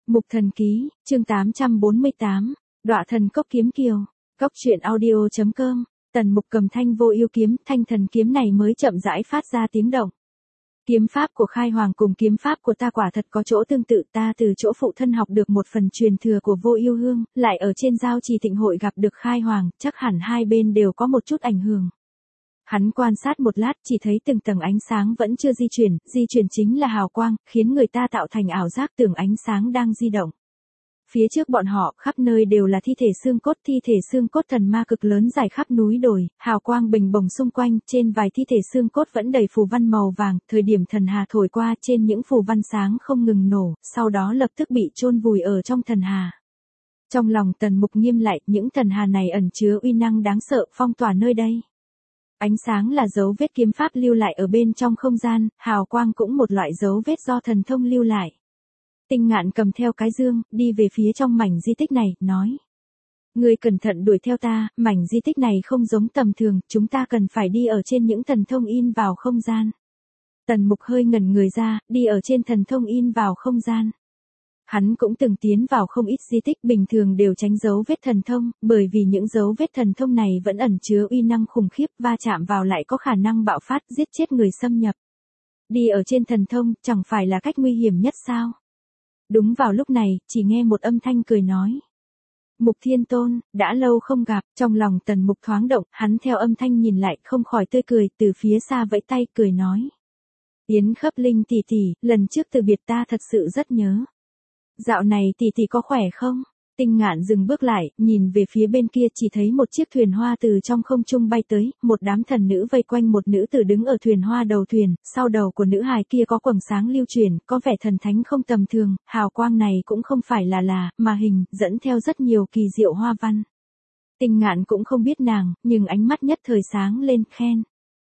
Mục Thần Ký, chương 848, Đọa Thần Cốc Kiếm Kiều, Cốc truyện audio.com, Tần Mục cầm thanh vô ưu kiếm, thanh thần kiếm này mới chậm rãi phát ra tiếng động. Kiếm pháp của Khai Hoàng cùng kiếm pháp của ta quả thật có chỗ tương tự, ta từ chỗ phụ thân học được một phần truyền thừa của Vô Ưu Hương, lại ở trên giao trì Thịnh hội gặp được Khai Hoàng, chắc hẳn hai bên đều có một chút ảnh hưởng. Hắn quan sát một lát, chỉ thấy từng tầng ánh sáng vẫn chưa di chuyển chính là hào quang, khiến người ta tạo thành ảo giác tưởng ánh sáng đang di động. Phía trước bọn họ, khắp nơi đều là thi thể xương cốt thần ma cực lớn dài khắp núi đồi, hào quang bình bồng xung quanh, trên vài thi thể xương cốt vẫn đầy phù văn màu vàng, thời điểm thần hà thổi qua trên những phù văn sáng không ngừng nổ, sau đó lập tức bị chôn vùi ở trong thần hà. Trong lòng Tần Mục nghiêm lại, những thần hà này ẩn chứa uy năng đáng sợ, phong tỏa nơi đây. Ánh sáng là dấu vết kiếm pháp lưu lại ở bên trong không gian, hào quang cũng một loại dấu vết do thần thông lưu lại. Tinh Ngạn cầm theo cái dương, đi về phía trong mảnh di tích này, nói. Ngươi cẩn thận đuổi theo ta, mảnh di tích này không giống tầm thường, chúng ta cần phải đi ở trên những thần thông in vào không gian. Tần Mục hơi ngẩn người ra, đi ở trên thần thông in vào không gian. Hắn cũng từng tiến vào không ít di tích bình thường đều tránh dấu vết thần thông, bởi vì những dấu vết thần thông này vẫn ẩn chứa uy năng khủng khiếp, va chạm vào lại có khả năng bạo phát giết chết người xâm nhập. Đi ở trên thần thông, chẳng phải là cách nguy hiểm nhất sao? Đúng vào lúc này, chỉ nghe một âm thanh cười nói. Mục Thiên Tôn, đã lâu không gặp, trong lòng Tần Mục thoáng động, hắn theo âm thanh nhìn lại, không khỏi tươi cười, từ phía xa vẫy tay, cười nói. Yến Khấp Linh tỷ tỷ, lần trước từ biệt ta thật sự rất nhớ. Dạo này tỷ tỷ có khỏe không? Tinh Ngạn dừng bước lại, nhìn về phía bên kia chỉ thấy một chiếc thuyền hoa từ trong không trung bay tới, một đám thần nữ vây quanh một nữ tử đứng ở thuyền hoa đầu thuyền, sau đầu của nữ hài kia có quầng sáng lưu chuyển, có vẻ thần thánh không tầm thường, hào quang này cũng không phải mà hình, dẫn theo rất nhiều kỳ diệu hoa văn. Tinh Ngạn cũng không biết nàng, nhưng ánh mắt nhất thời sáng lên, khen.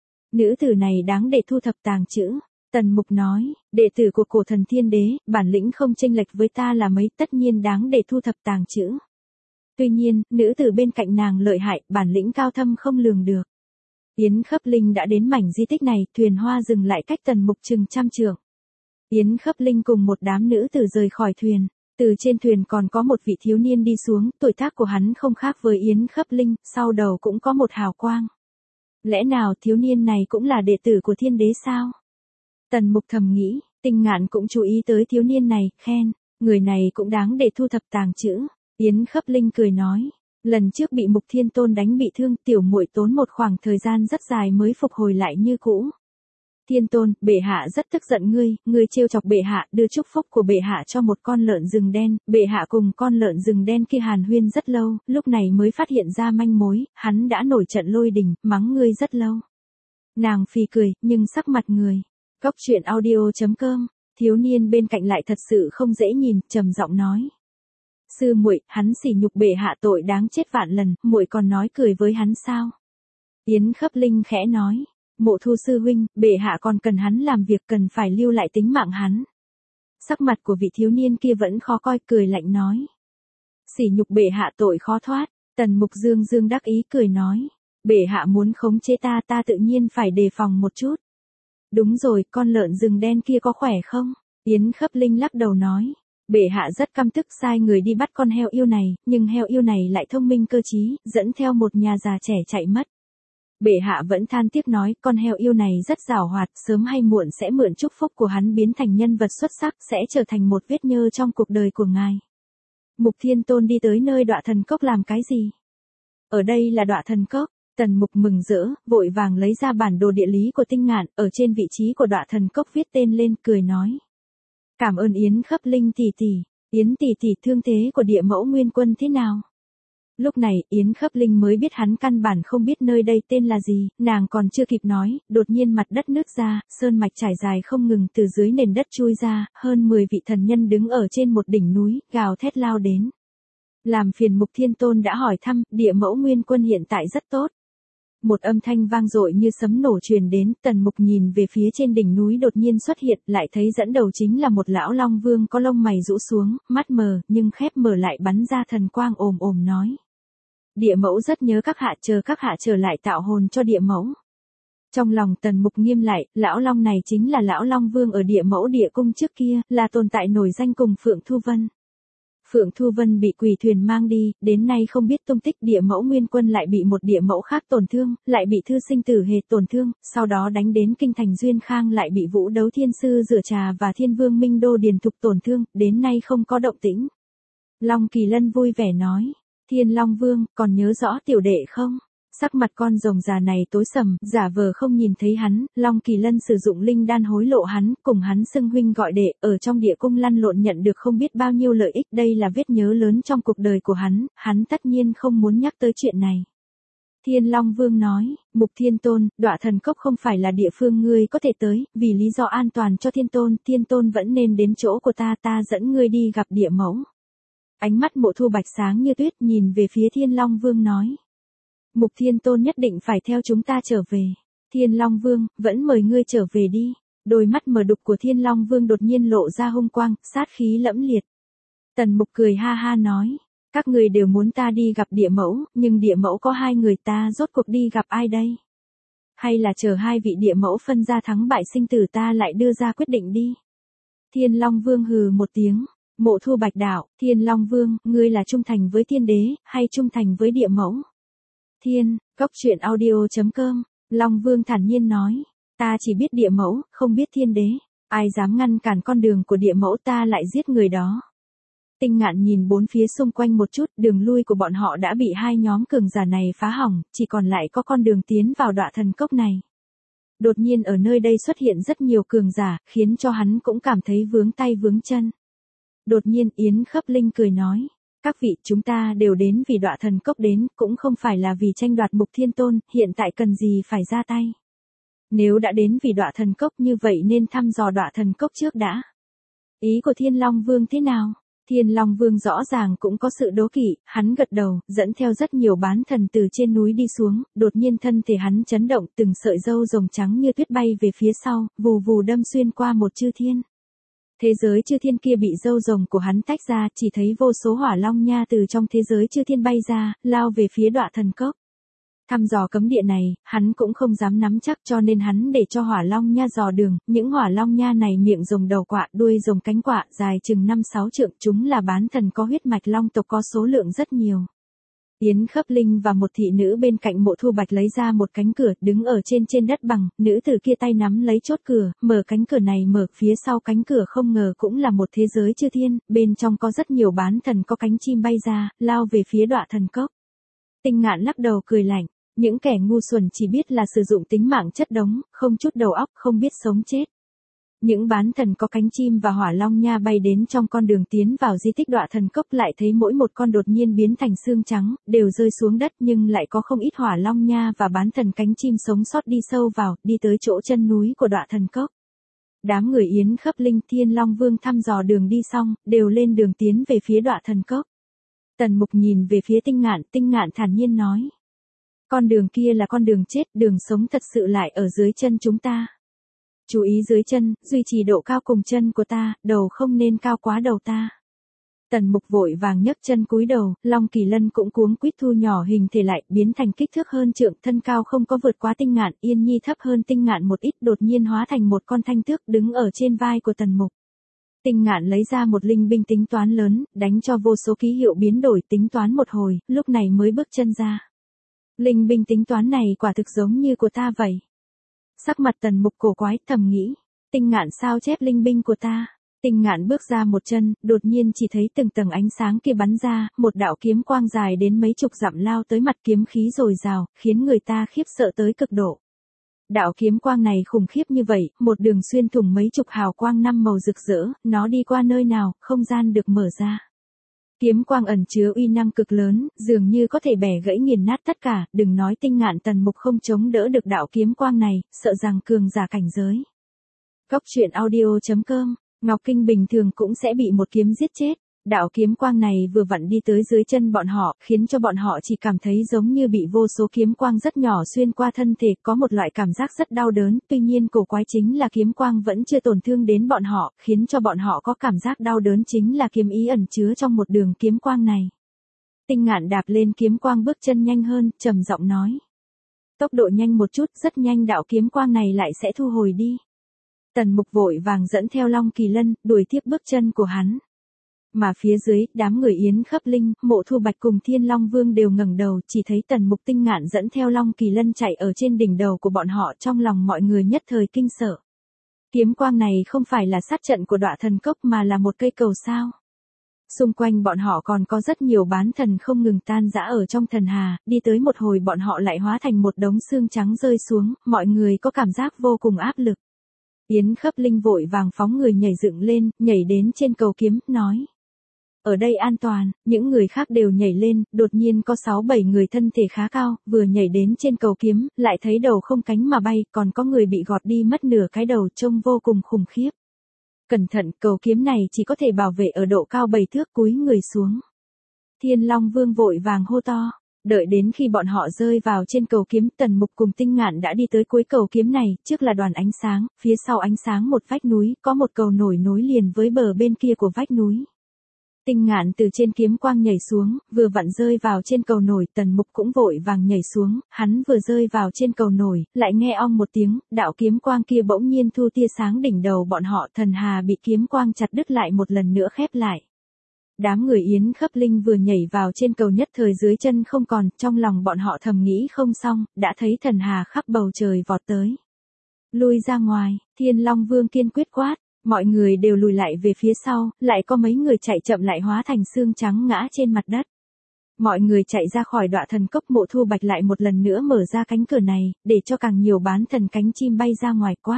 Nữ tử này đáng để thu thập tàng chữ. Tần Mục nói, đệ tử của cổ thần thiên đế, bản lĩnh không chênh lệch với ta là mấy, tất nhiên đáng để thu thập tàng chữ. Tuy nhiên, nữ tử bên cạnh nàng lợi hại, bản lĩnh cao thâm không lường được. Yến Khấp Linh đã đến mảnh di tích này, thuyền hoa dừng lại cách Tần Mục chừng 100 trượng. Yến Khấp Linh cùng một đám nữ tử rời khỏi thuyền. Từ trên thuyền còn có một vị thiếu niên đi xuống, tuổi tác của hắn không khác với Yến Khấp Linh, sau đầu cũng có một hào quang. Lẽ nào thiếu niên này cũng là đệ tử của thiên đế sao? Tần Mục thầm nghĩ, Tinh Ngạn cũng chú ý tới thiếu niên này, khen, người này cũng đáng để thu thập tàng chữ. Yến Khấp Linh cười nói, lần trước bị Mục Thiên Tôn đánh bị thương, tiểu muội tốn một khoảng thời gian rất dài mới phục hồi lại như cũ. Thiên Tôn, bệ hạ rất tức giận ngươi trêu chọc bệ hạ, đưa chúc phúc của bệ hạ cho một con lợn rừng đen, bệ hạ cùng con lợn rừng đen kia hàn huyên rất lâu, lúc này mới phát hiện ra manh mối, hắn đã nổi trận lôi đình, mắng ngươi rất lâu. Nàng phì cười, nhưng sắc mặt người. Cốc truyện audio.com, thiếu niên bên cạnh lại thật sự không dễ nhìn, trầm giọng nói. Sư muội, hắn sỉ nhục bệ hạ tội đáng chết vạn lần, muội còn nói cười với hắn sao? Yến Khấp Linh khẽ nói, Mộ Thu sư huynh, bệ hạ còn cần hắn làm việc, cần phải lưu lại tính mạng hắn. Sắc mặt của vị thiếu niên kia vẫn khó coi, cười lạnh nói. Sỉ nhục bệ hạ tội khó thoát. Tần Mục dương đắc ý cười nói, bệ hạ muốn khống chế ta tự nhiên phải đề phòng một chút. Đúng rồi, con lợn rừng đen kia có khỏe không? Yến Khấp Linh lắc đầu nói. Bệ hạ rất căm tức, sai người đi bắt con heo yêu này, nhưng heo yêu này lại thông minh cơ trí, dẫn theo một nhà già trẻ chạy mất. Bệ hạ vẫn than tiếc nói, con heo yêu này rất giàu hoạt, sớm hay muộn sẽ mượn chúc phúc của hắn biến thành nhân vật xuất sắc, sẽ trở thành một vết nhơ trong cuộc đời của ngài. Mục Thiên Tôn đi tới nơi Đọa Thần Cốc làm cái gì? Ở đây là Đọa Thần Cốc. Tần Mục mừng rỡ, vội vàng lấy ra bản đồ địa lý của Tinh Ngạn, ở trên vị trí của Đọa Thần Cốc viết tên lên, cười nói. Cảm ơn Yến Khấp Linh tỷ tỷ, Yến tỷ tỷ, thương thế của Địa Mẫu Nguyên Quân thế nào? Lúc này, Yến Khấp Linh mới biết hắn căn bản không biết nơi đây tên là gì, nàng còn chưa kịp nói, đột nhiên mặt đất nứt ra, sơn mạch trải dài không ngừng từ dưới nền đất chui ra, hơn 10 vị thần nhân đứng ở trên một đỉnh núi, gào thét lao đến. Làm phiền Mục Thiên Tôn đã hỏi thăm, Địa Mẫu Nguyên Quân hiện tại rất tốt. Một âm thanh vang dội như sấm nổ truyền đến, Tần Mục nhìn về phía trên đỉnh núi đột nhiên xuất hiện, lại thấy dẫn đầu chính là một lão long vương có lông mày rũ xuống, mắt mờ, nhưng khép mở lại bắn ra thần quang ồm nói. Địa Mẫu rất nhớ các hạ, chờ các hạ trở lại tạo hồn cho Địa Mẫu. Trong lòng Tần Mục nghiêm lại, lão long này chính là lão long vương ở Địa Mẫu Địa Cung trước kia, là tồn tại nổi danh cùng Phượng Thu Vân. Phượng Thu Vân bị quỷ thuyền mang đi, đến nay không biết tung tích. Địa mẫu Nguyên Quân lại bị một địa mẫu khác tổn thương, lại bị Thư Sinh Tử Hề tổn thương, sau đó đánh đến kinh thành Duyên Khang lại bị Vũ Đấu Thiên Sư Rửa Trà và Thiên Vương Minh Đô Điền Thục tổn thương, đến nay không có động tĩnh. Long Kỳ Lân vui vẻ nói, Thiên Long Vương, còn nhớ rõ tiểu đệ không? Sắc mặt con rồng già này tối sầm, giả vờ không nhìn thấy hắn. Long Kỳ Lân sử dụng linh đan hối lộ hắn, cùng hắn xưng huynh gọi đệ, ở trong địa cung lăn lộn nhận được không biết bao nhiêu lợi ích. Đây là vết nhớ lớn trong cuộc đời của hắn tất nhiên không muốn nhắc tới chuyện này. Thiên Long Vương nói, Mục Thiên Tôn, Đọa Thần Cốc không phải là địa phương ngươi có thể tới, vì lý do an toàn cho Thiên Tôn vẫn nên đến chỗ của ta dẫn ngươi đi gặp địa mẫu. Ánh mắt Mộ Thu Bạch sáng như tuyết, nhìn về phía Thiên Long Vương nói. Mục Thiên Tôn nhất định phải theo chúng ta trở về. Thiên Long Vương, vẫn mời ngươi trở về đi. Đôi mắt mờ đục của Thiên Long Vương đột nhiên lộ ra hung quang, sát khí lẫm liệt. Tần Mục cười ha ha nói, các người đều muốn ta đi gặp địa mẫu, nhưng địa mẫu có hai người, ta rốt cuộc đi gặp ai đây? Hay là chờ hai vị địa mẫu phân ra thắng bại sinh tử ta lại đưa ra quyết định đi? Thiên Long Vương hừ một tiếng. Mộ Thu Bạch đạo, Thiên Long Vương, ngươi là trung thành với Thiên Đế, hay trung thành với địa mẫu? Cốc truyện audio.com, Long Vương thản nhiên nói, ta chỉ biết địa mẫu, không biết Thiên Đế, ai dám ngăn cản con đường của địa mẫu ta lại giết người đó. Tinh Ngạn nhìn bốn phía xung quanh một chút, đường lui của bọn họ đã bị hai nhóm cường giả này phá hỏng, chỉ còn lại có con đường tiến vào Đọa Thần Cốc này. Đột nhiên ở nơi đây xuất hiện rất nhiều cường giả, khiến cho hắn cũng cảm thấy vướng tay vướng chân. Đột nhiên Yến Khấp Linh cười nói, các vị, chúng ta đều đến vì Đọa Thần Cốc đến, cũng không phải là vì tranh đoạt Mục Thiên Tôn, hiện tại cần gì phải ra tay. Nếu đã đến vì Đọa Thần Cốc như vậy nên thăm dò Đọa Thần Cốc trước đã. Ý của Thiên Long Vương thế nào? Thiên Long Vương rõ ràng cũng có sự đố kỵ, hắn gật đầu, dẫn theo rất nhiều bán thần từ trên núi đi xuống, đột nhiên thân thể hắn chấn động, từng sợi râu rồng trắng như tuyết bay về phía sau, vù vù đâm xuyên qua một chư thiên. Thế giới chư thiên kia bị râu rồng của hắn tách ra, chỉ thấy vô số hỏa long nha từ trong thế giới chư thiên bay ra, lao về phía Đọa Thần Cốc. Thăm dò cấm địa này, hắn cũng không dám nắm chắc cho nên hắn để cho hỏa long nha dò đường, những hỏa long nha này miệng rồng đầu quạ, đuôi rồng cánh quạ, dài chừng 5-6 trượng, chúng là bán thần có huyết mạch long tộc có số lượng rất nhiều. Yến Khấp Linh và một thị nữ bên cạnh Mộ Thu Bạch lấy ra một cánh cửa, đứng ở trên đất bằng, nữ tử kia tay nắm lấy chốt cửa, mở cánh cửa này mở, phía sau cánh cửa không ngờ cũng là một thế giới chư thiên, bên trong có rất nhiều bán thần có cánh chim bay ra, lao về phía Đọa Thần Cốc. Tinh Ngạn lắc đầu cười lạnh, những kẻ ngu xuẩn chỉ biết là sử dụng tính mạng chất đống, không chút đầu óc, không biết sống chết. Những bán thần có cánh chim và hỏa long nha bay đến trong con đường tiến vào di tích Đọa Thần Cốc lại thấy mỗi một con đột nhiên biến thành xương trắng, đều rơi xuống đất nhưng lại có không ít hỏa long nha và bán thần cánh chim sống sót đi sâu vào, đi tới chỗ chân núi của Đọa Thần Cốc. Đám người Yến Khấp Linh, Thiên Long Vương thăm dò đường đi xong, đều lên đường tiến về phía Đọa Thần Cốc. Tần Mục nhìn về phía Tinh Ngạn thản nhiên nói. Con đường kia là con đường chết, đường sống thật sự lại ở dưới chân chúng ta. Chú ý dưới chân, duy trì độ cao cùng chân của ta, đầu không nên cao quá đầu ta. Tần Mục vội vàng nhấc chân cúi đầu, Long Kỳ Lân cũng cuống quýt thu nhỏ hình thể lại, biến thành kích thước hơn trượng, thân cao không có vượt quá Tinh Ngạn, Yên Nhi thấp hơn Tinh Ngạn một ít, đột nhiên hóa thành một con thanh tước đứng ở trên vai của Tần Mục. Tinh Ngạn lấy ra một linh binh tính toán lớn, đánh cho vô số ký hiệu biến đổi, tính toán một hồi, lúc này mới bước chân ra. Linh binh tính toán này quả thực giống như của ta vậy. Sắc mặt Tần Mục cổ quái, thầm nghĩ, Tinh Ngạn sao chép linh binh của ta? Tinh Ngạn bước ra một chân, đột nhiên chỉ thấy từng tầng ánh sáng kia bắn ra, một đạo kiếm quang dài đến mấy chục dặm lao tới mặt, kiếm khí dồi dào, khiến người ta khiếp sợ tới cực độ. Đạo kiếm quang này khủng khiếp như vậy, một đường xuyên thủng mấy chục hào quang năm màu rực rỡ, nó đi qua nơi nào, không gian được mở ra. Kiếm quang ẩn chứa uy năng cực lớn, dường như có thể bẻ gãy nghiền nát tất cả, đừng nói Tinh Ngạn Tần Mục không chống đỡ được đạo kiếm quang này, sợ rằng cường giả cảnh giới. Cốc truyện audio.com, Ngọc Kinh bình thường cũng sẽ bị một kiếm giết chết. Đạo kiếm quang này vừa vặn đi tới dưới chân bọn họ, khiến cho bọn họ chỉ cảm thấy giống như bị vô số kiếm quang rất nhỏ xuyên qua thân thể, có một loại cảm giác rất đau đớn, tuy nhiên cổ quái chính là kiếm quang vẫn chưa tổn thương đến bọn họ, khiến cho bọn họ có cảm giác đau đớn chính là kiếm ý ẩn chứa trong một đường kiếm quang này. Tinh Ngạn đạp lên kiếm quang bước chân nhanh hơn, trầm giọng nói. Tốc độ nhanh một chút, rất nhanh đạo kiếm quang này lại sẽ thu hồi đi. Tần Mục vội vàng dẫn theo Long Kỳ Lân, đuổi tiếp bước chân của hắn. Mà phía dưới, đám người Yến Khấp Linh, Mộ Thu Bạch cùng Thiên Long Vương đều ngẩng đầu, chỉ thấy Tần Mục Tinh Ngạn dẫn theo Long Kỳ Lân chạy ở trên đỉnh đầu của bọn họ, trong lòng mọi người nhất thời kinh sợ. Kiếm quang này không phải là sát trận của Đọa Thần Cốc mà là một cây cầu sao. Xung quanh bọn họ còn có rất nhiều bán thần không ngừng tan rã ở trong thần hà, đi tới một hồi bọn họ lại hóa thành một đống xương trắng rơi xuống, mọi người có cảm giác vô cùng áp lực. Yến Khấp Linh vội vàng phóng người nhảy dựng lên, nhảy đến trên cầu kiếm, nói. Ở đây an toàn, những người khác đều nhảy lên, đột nhiên có 6-7 người thân thể khá cao, vừa nhảy đến trên cầu kiếm, lại thấy đầu không cánh mà bay, còn có người bị gọt đi mất nửa cái đầu, trông vô cùng khủng khiếp. Cẩn thận, cầu kiếm này chỉ có thể bảo vệ ở độ cao 7 thước, cúi người xuống. Thiên Long Vương vội vàng hô to. Đợi đến khi bọn họ rơi vào trên cầu kiếm, Tần Mục cùng Tinh Ngạn đã đi tới cuối cầu kiếm này, trước là đoàn ánh sáng, phía sau ánh sáng một vách núi, có một cầu nổi nối liền với bờ bên kia của vách núi. Tinh Ngạn từ trên kiếm quang nhảy xuống, vừa vặn rơi vào trên cầu nổi, Tần Mục cũng vội vàng nhảy xuống, hắn vừa rơi vào trên cầu nổi, lại nghe ong một tiếng, đạo kiếm quang kia bỗng nhiên thu tia sáng đỉnh đầu bọn họ, thần hà bị kiếm quang chặt đứt lại một lần nữa khép lại. Đám người Yến Khấp Linh vừa nhảy vào trên cầu nhất thời dưới chân không còn, trong lòng bọn họ thầm nghĩ không xong, đã thấy thần hà khắp bầu trời vọt tới. Lui ra ngoài, Thiên Long Vương kiên quyết quát, mọi người đều lùi lại về phía sau, lại có mấy người chạy chậm lại hóa thành xương trắng ngã trên mặt đất. Mọi người chạy ra khỏi Đọa Thần Cốc, Mộ Thu Bạch lại một lần nữa mở ra cánh cửa này, để cho càng nhiều bán thần cánh chim bay ra ngoài, quát.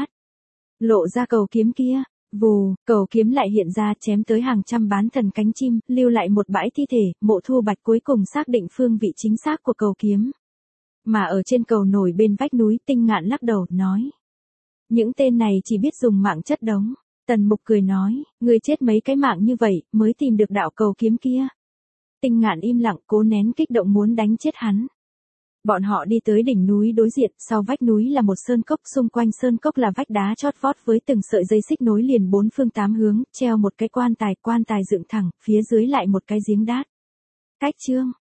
Lộ ra cầu kiếm kia. Vù, cầu kiếm lại hiện ra, chém tới hàng trăm bán thần cánh chim, lưu lại một bãi thi thể. Mộ Thu Bạch cuối cùng xác định phương vị chính xác của cầu kiếm. Mà ở trên cầu nổi bên vách núi, Tinh Ngạn lắc đầu, nói. Những tên này chỉ biết dùng mạng chất đống. Tần Mục cười nói, ngươi chết mấy cái mạng như vậy, mới tìm được đạo cầu kiếm kia. Tinh Ngạn im lặng, cố nén kích động muốn đánh chết hắn. Bọn họ đi tới đỉnh núi đối diện, sau vách núi là một sơn cốc, xung quanh sơn cốc là vách đá chót vót với từng sợi dây xích nối liền 4 phương 8 hướng, treo một cái quan tài dựng thẳng, phía dưới lại một cái giếng đát. Cách chương